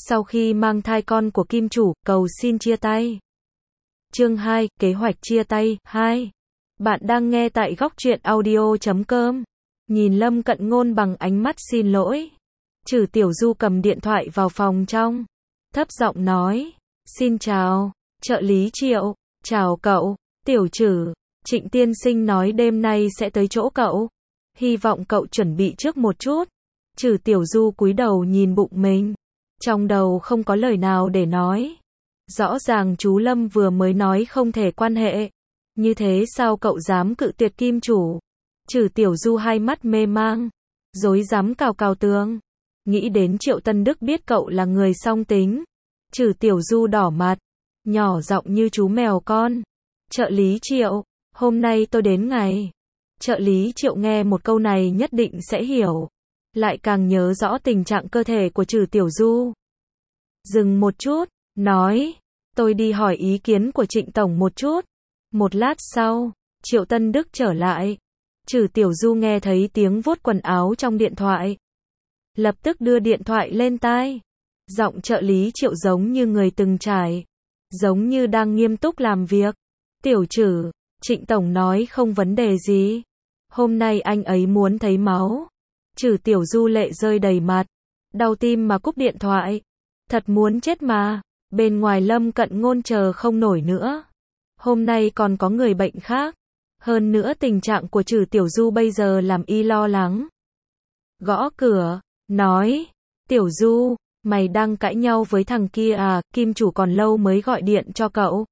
Sau khi mang thai con của kim chủ, cầu xin chia tay. Chương 2, kế hoạch chia tay, 2. Bạn đang nghe tại góc truyện audio.com. Nhìn Lâm Cận Ngôn bằng ánh mắt xin lỗi. Trừ Tiểu Du cầm điện thoại vào phòng trong. Thấp giọng nói. Xin chào, trợ lý Triệu. Chào cậu, Tiểu Trừ. Trịnh tiên sinh nói đêm nay sẽ tới chỗ cậu. Hy vọng cậu chuẩn bị trước một chút. Trừ Tiểu Du cúi đầu nhìn bụng mình. Trong đầu không có lời nào để nói. Rõ ràng chú Lâm vừa mới nói không thể quan hệ. Như thế sao cậu dám cự tuyệt kim chủ? Trừ Tiểu Du hai mắt mê mang. Rối rắm cào cào tường. Nghĩ đến Triệu Tân Đức biết cậu là người song tính. Trừ Tiểu Du đỏ mặt. Nhỏ giọng như chú mèo con. Trợ lý Triệu, hôm nay tôi đến ngày. Trợ lý Triệu nghe một câu này nhất định sẽ hiểu. Lại càng nhớ rõ tình trạng cơ thể của Trừ Tiểu Du. Dừng một chút, nói. Tôi đi hỏi ý kiến của Trịnh Tổng một chút. Một lát sau, Triệu Tân Đức trở lại. Trừ Tiểu Du nghe thấy tiếng vuốt quần áo trong điện thoại. Lập tức đưa điện thoại lên tai. Giọng trợ lý Triệu giống như người từng trải. Giống như đang nghiêm túc làm việc. Tiểu Trừ, Trịnh Tổng nói không vấn đề gì. Hôm nay anh ấy muốn thấy máu. Trừ Tiểu Du lệ rơi đầy mặt. Đau tim mà cúp điện thoại. Thật muốn chết mà. Bên ngoài Lâm Cận Ngôn chờ không nổi nữa. Hôm nay còn có người bệnh khác. Hơn nữa tình trạng của Trừ Tiểu Du bây giờ làm y lo lắng. Gõ cửa, nói. Tiểu Du, mày đang cãi nhau với thằng kia à, kim chủ còn lâu mới gọi điện cho cậu.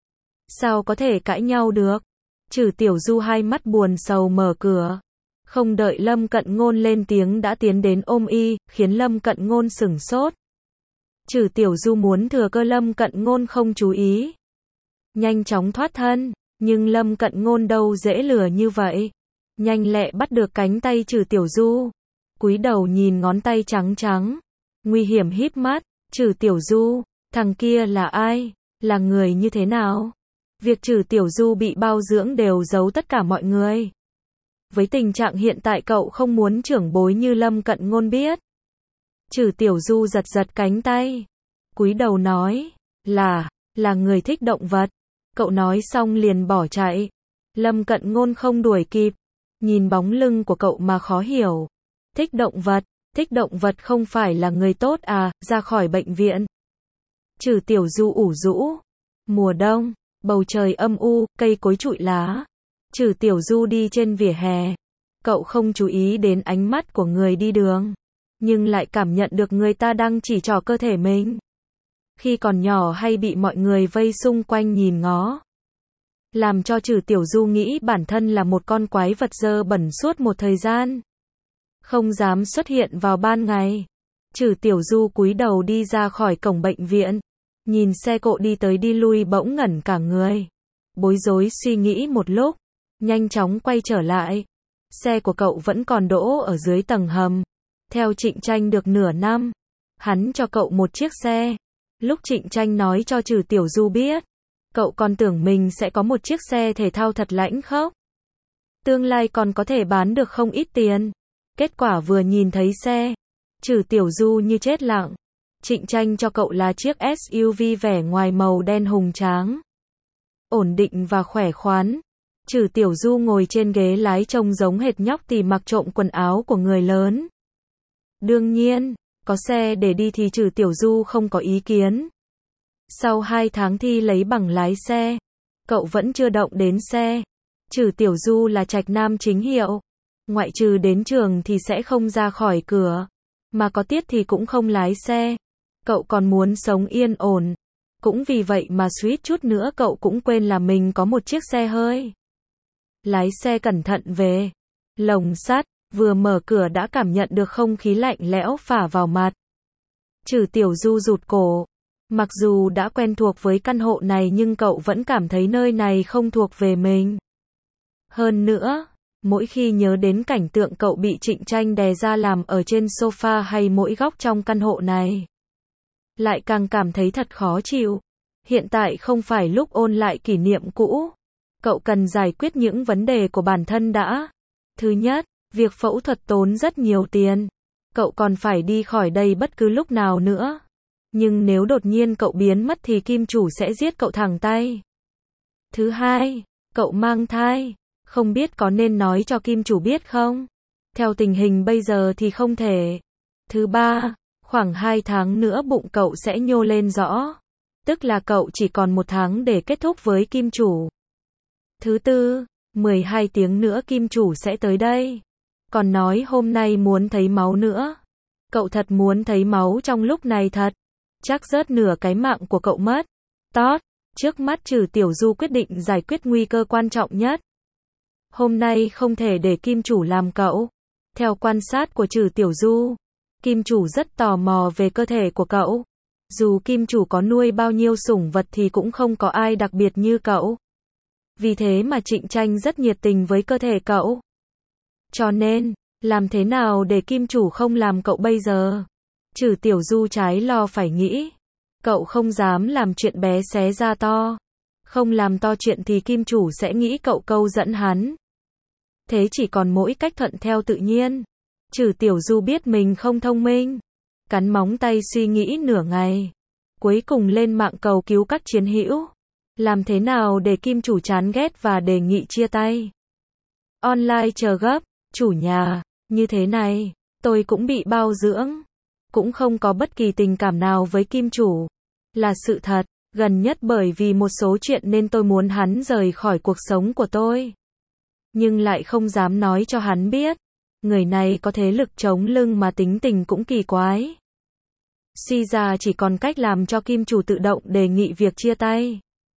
Sao có thể cãi nhau được? Trừ Tiểu Du hai mắt buồn sầu mở cửa. Không đợi Lâm Cận Ngôn lên tiếng đã tiến đến ôm y, khiến Lâm Cận Ngôn sửng sốt. Trừ Tiểu Du muốn thừa cơ Lâm Cận Ngôn không chú ý. Nhanh chóng thoát thân, nhưng Lâm Cận Ngôn đâu dễ lừa như vậy. Nhanh lẹ bắt được cánh tay Trừ Tiểu Du. Cúi đầu nhìn ngón tay trắng trắng. Nguy hiểm híp mắt. Trừ Tiểu Du, thằng kia là ai? Là người như thế nào? Việc Trừ Tiểu Du bị bao dưỡng đều giấu tất cả mọi người. Với tình trạng hiện tại cậu không muốn trưởng bối như Lâm Cận Ngôn biết. Trừ Tiểu Du giật giật cánh tay. Cúi đầu nói. Là người thích động vật. Cậu nói xong liền bỏ chạy. Lâm Cận Ngôn không đuổi kịp. Nhìn bóng lưng của cậu mà khó hiểu. Thích động vật không phải là người tốt à, ra khỏi bệnh viện. Trừ Tiểu Du ủ rũ. Mùa đông, bầu trời âm u, cây cối trụi lá. Trừ Tiểu Du đi trên vỉa hè. Cậu không chú ý đến ánh mắt của người đi đường. Nhưng lại cảm nhận được người ta đang chỉ trỏ cơ thể mình. Khi còn nhỏ hay bị mọi người vây xung quanh nhìn ngó. Làm cho Trừ Tiểu Du nghĩ bản thân là một con quái vật dơ bẩn suốt một thời gian. Không dám xuất hiện vào ban ngày. Trừ Tiểu Du cúi đầu đi ra khỏi cổng bệnh viện. Nhìn xe cộ đi tới đi lui bỗng ngẩn cả người. Bối rối suy nghĩ một lúc. Nhanh chóng quay trở lại. Xe của cậu vẫn còn đỗ ở dưới tầng hầm. Theo Trịnh Tranh được nửa năm. Hắn cho cậu một chiếc xe. Lúc Trịnh Tranh nói cho Trừ Tiểu Du biết. Cậu còn tưởng mình sẽ có một chiếc xe thể thao thật lãnh khốc. Tương lai còn có thể bán được không ít tiền. Kết quả vừa nhìn thấy xe. Trừ Tiểu Du như chết lặng. Trịnh Tranh cho cậu là chiếc SUV vẻ ngoài màu đen hùng tráng. Ổn định và khỏe khoắn. Trừ Tiểu Du ngồi trên ghế lái trông giống hệt nhóc tì mặc trộm quần áo của người lớn. Đương nhiên, có xe để đi thì Trừ Tiểu Du không có ý kiến. Sau 2 tháng thi lấy bằng lái xe, cậu vẫn chưa động đến xe. Trừ Tiểu Du là trạch nam chính hiệu. Ngoại trừ đến trường thì sẽ không ra khỏi cửa. Mà có tiết thì cũng không lái xe. Cậu còn muốn sống yên ổn. Cũng vì vậy mà suýt chút nữa cậu cũng quên là mình có một chiếc xe hơi. Lái xe cẩn thận về. Lồng sắt, vừa mở cửa đã cảm nhận được không khí lạnh lẽo phả vào mặt. Trừ Tiểu Du rụt cổ. Mặc dù đã quen thuộc với căn hộ này nhưng cậu vẫn cảm thấy nơi này không thuộc về mình. Hơn nữa, mỗi khi nhớ đến cảnh tượng cậu bị Trịnh Tranh đè ra làm ở trên sofa hay mỗi góc trong căn hộ này, lại càng cảm thấy thật khó chịu. Hiện tại không phải lúc ôn lại kỷ niệm cũ. Cậu cần giải quyết những vấn đề của bản thân đã. Thứ nhất, việc phẫu thuật tốn rất nhiều tiền. Cậu còn phải đi khỏi đây bất cứ lúc nào nữa. Nhưng nếu đột nhiên cậu biến mất thì kim chủ sẽ giết cậu thẳng tay. Thứ hai, cậu mang thai. Không biết có nên nói cho kim chủ biết không? Theo tình hình bây giờ thì không thể. Thứ ba, khoảng 2 tháng nữa bụng cậu sẽ nhô lên rõ. Tức là cậu chỉ còn 1 tháng để kết thúc với kim chủ. Thứ tư, 12 tiếng nữa kim chủ sẽ tới đây. Còn nói hôm nay muốn thấy máu nữa. Cậu thật muốn thấy máu trong lúc này thật. Chắc rớt nửa cái mạng của cậu mất. Tót, trước mắt Trừ Tiểu Du quyết định giải quyết nguy cơ quan trọng nhất. Hôm nay không thể để kim chủ làm cậu. Theo quan sát của Trừ Tiểu Du, kim chủ rất tò mò về cơ thể của cậu. Dù kim chủ có nuôi bao nhiêu sủng vật thì cũng không có ai đặc biệt như cậu. Vì thế mà Trịnh Tranh rất nhiệt tình với cơ thể cậu. Cho nên, làm thế nào để kim chủ không làm cậu bây giờ? Trừ Tiểu Du trái lo phải nghĩ. Cậu không dám làm chuyện bé xé ra to. Không làm to chuyện thì kim chủ sẽ nghĩ cậu câu dẫn hắn. Thế chỉ còn mỗi cách thuận theo tự nhiên. Trừ Tiểu Du biết mình không thông minh. Cắn móng tay suy nghĩ nửa ngày. Cuối cùng lên mạng cầu cứu các chiến hữu. Làm thế nào để kim chủ chán ghét và đề nghị chia tay? Online chờ gấp. Chủ nhà, như thế này, tôi cũng bị bao dưỡng. Cũng không có bất kỳ tình cảm nào với kim chủ. Là sự thật, gần nhất bởi vì một số chuyện nên tôi muốn hắn rời khỏi cuộc sống của tôi. Nhưng lại không dám nói cho hắn biết. Người này có thế lực chống lưng mà tính tình cũng kỳ quái. Suy ra chỉ còn cách làm cho kim chủ tự động đề nghị việc chia tay.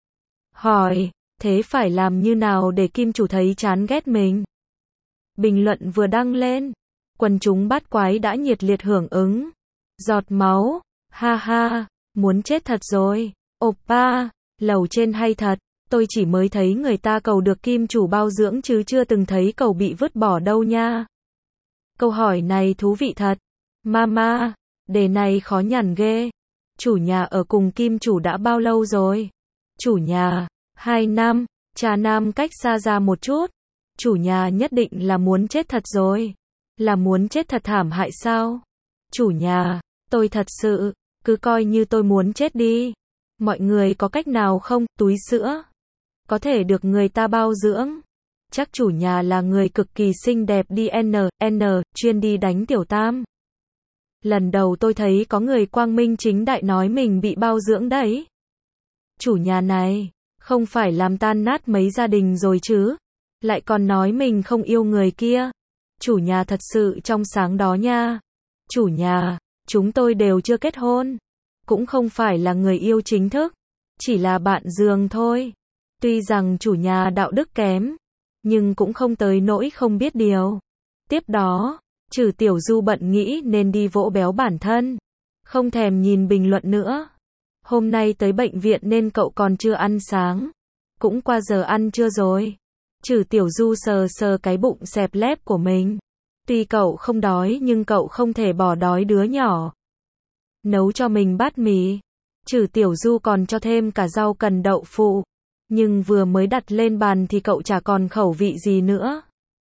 Hỏi, thế phải làm như nào để kim chủ thấy chán ghét mình? Bình luận vừa đăng lên, quần chúng bát quái đã nhiệt liệt hưởng ứng. Giọt máu, ha ha, muốn chết thật rồi. Oppa, lầu trên hay thật, tôi chỉ mới thấy người ta cầu được kim chủ bao dưỡng chứ chưa từng thấy cầu bị vứt bỏ đâu nha. Câu hỏi này thú vị thật. Mama, đề này khó nhằn ghê. Chủ nhà ở cùng kim chủ đã bao lâu rồi? Chủ nhà, 2 năm, cha nam cách xa ra một chút. Chủ nhà nhất định là muốn chết thật rồi. Là muốn chết thật thảm hại sao? Chủ nhà, tôi thật sự, cứ coi như tôi muốn chết đi. Mọi người có cách nào không? Túi sữa có thể được người ta bao dưỡng. Chắc chủ nhà là người cực kỳ xinh đẹp đi chuyên đi đánh tiểu tam. Lần đầu tôi thấy có người quang minh chính đại nói mình bị bao dưỡng đấy. Chủ nhà này, không phải làm tan nát mấy gia đình rồi chứ? Lại còn nói mình không yêu người kia. Chủ nhà thật sự trong sáng đó nha. Chủ nhà, chúng tôi đều chưa kết hôn. Cũng không phải là người yêu chính thức. Chỉ là bạn giường thôi. Tuy rằng chủ nhà đạo đức kém, nhưng cũng không tới nỗi không biết điều. Tiếp đó, Trừ Tiểu Du bận nghĩ nên đi vỗ béo bản thân. Không thèm nhìn bình luận nữa. Hôm nay tới bệnh viện nên cậu còn chưa ăn sáng. Cũng qua giờ ăn trưa rồi. Trừ Tiểu Du sờ sờ cái bụng xẹp lép của mình. Tuy cậu không đói nhưng cậu không thể bỏ đói đứa nhỏ. Nấu cho mình bát mì. Trừ Tiểu Du còn cho thêm cả rau cần đậu phụ. Nhưng vừa mới đặt lên bàn thì cậu chả còn khẩu vị gì nữa.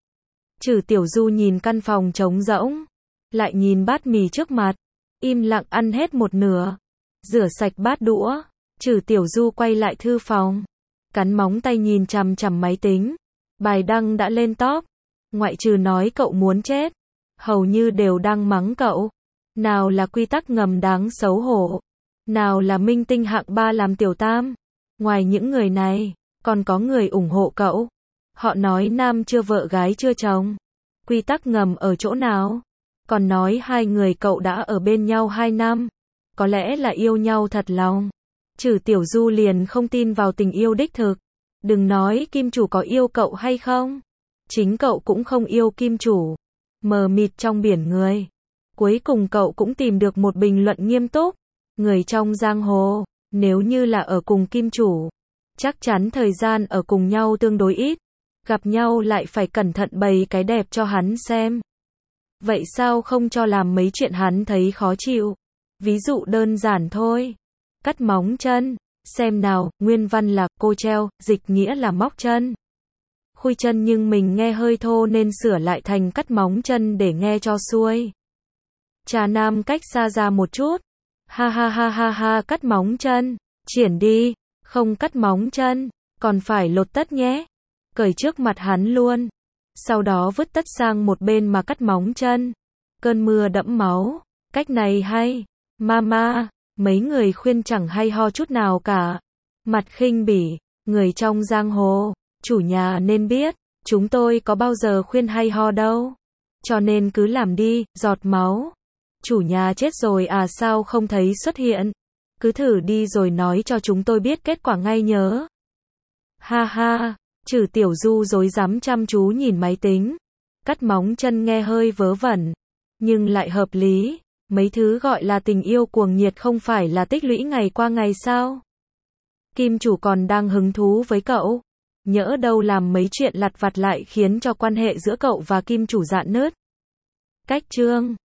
Trừ Tiểu Du nhìn căn phòng trống rỗng. Lại nhìn bát mì trước mặt. Im lặng ăn hết một nửa. Rửa sạch bát đũa. Trừ Tiểu Du quay lại thư phòng. Cắn móng tay nhìn chằm chằm máy tính. Bài đăng đã lên top. Ngoại trừ nói cậu muốn chết. Hầu như đều đang mắng cậu. Nào là quy tắc ngầm đáng xấu hổ. Nào là minh tinh hạng 3 làm tiểu tam. Ngoài những người này, còn có người ủng hộ cậu. Họ nói nam chưa vợ gái chưa chồng. Quy tắc ngầm ở chỗ nào? Còn nói hai người cậu đã ở bên nhau 2 năm. Có lẽ là yêu nhau thật lòng. Trừ Tiểu Du liền không tin vào tình yêu đích thực. Đừng nói kim chủ có yêu cậu hay không. Chính cậu cũng không yêu kim chủ. Mờ mịt trong biển người. Cuối cùng cậu cũng tìm được một bình luận nghiêm túc. Người trong giang hồ, nếu như là ở cùng kim chủ, chắc chắn thời gian ở cùng nhau tương đối ít. Gặp nhau lại phải cẩn thận bày cái đẹp cho hắn xem. Vậy sao không cho làm mấy chuyện hắn thấy khó chịu? Ví dụ đơn giản thôi. Cắt móng chân. Xem nào, nguyên văn là cô treo, dịch nghĩa là móc chân. Khui chân nhưng mình nghe hơi thô nên sửa lại thành cắt móng chân để nghe cho xuôi. Trà nam cách xa ra một chút. Ha ha ha ha ha, cắt móng chân. Triển đi, không cắt móng chân, còn phải lột tất nhé. Cởi trước mặt hắn luôn. Sau đó vứt tất sang một bên mà cắt móng chân. Cơn mưa đẫm máu. Cách này hay. Mama, mấy người khuyên chẳng hay ho chút nào cả. Mặt khinh bỉ, người trong giang hồ, chủ nhà nên biết, chúng tôi có bao giờ khuyên hay ho đâu. Cho nên cứ làm đi, giọt máu. Chủ nhà chết rồi à, sao không thấy xuất hiện? Cứ thử đi rồi nói cho chúng tôi biết kết quả ngay nhớ. Ha ha, Trừ Tiểu Du rối rắm chăm chú nhìn máy tính. Cắt móng chân nghe hơi vớ vẩn, nhưng lại hợp lý. Mấy thứ gọi là tình yêu cuồng nhiệt không phải là tích lũy ngày qua ngày sao? Kim chủ còn đang hứng thú với cậu. Nhỡ đâu làm mấy chuyện lặt vặt lại khiến cho quan hệ giữa cậu và kim chủ rạn nứt. Cách chương